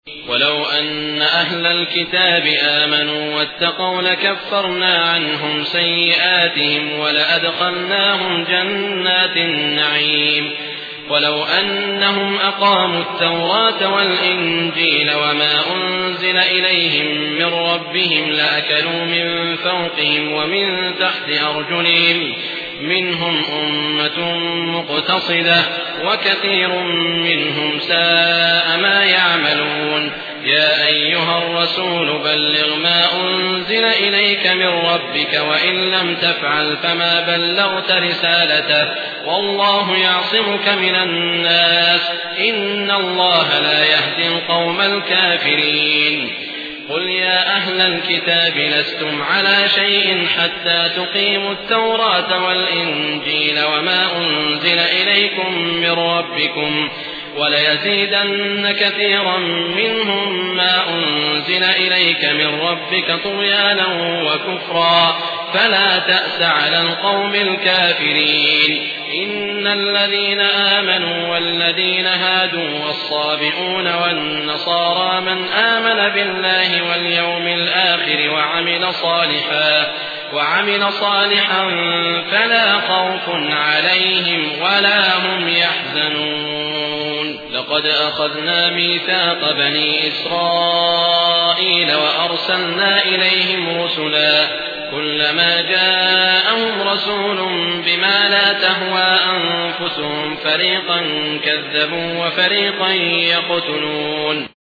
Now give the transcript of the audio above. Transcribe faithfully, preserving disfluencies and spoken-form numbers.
ولو أن أهل الكتاب آمنوا واتقوا لكفرنا عنهم سيئاتهم ولأدخلناهم جنات النعيم ولو أنهم أقاموا التوراة والإنجيل وما أنزل إليهم من ربهم لأكلوا من فوقهم ومن تحت أرجلهم منهم أمة مقتصدة وكثير منهم ساء ما يعملون. يا أيها الرسول بلغ ما أنزل إليك من ربك وإن لم تفعل فما بلغت رسالته والله يعصمك من الناس إن الله لا يهدي القوم الكافرين. قل يا أهل الكتاب لستم على شيء حتى تقيموا التوراة والإنجيل وما أنزل إليكم من ربكم وليزيدن كثيرا منهم ما أنزل إليك من ربك طغيانا وكفرا فلا تأس على القوم الكافرين. إن الذين آمنوا والذين هادوا والصابئون والنصارى من آمن بالله واليوم الآخر وعمل صالحا وعمل صالحا فلا خوف عليهم ولا هم يحزنون. لقد أخذنا ميثاق بني إسرائيل وأرسلنا إليهم رسلا كلما جاءهم رسول بما لا تهوى أنفسهم فريقا كذبوا وفريقا يقتلون.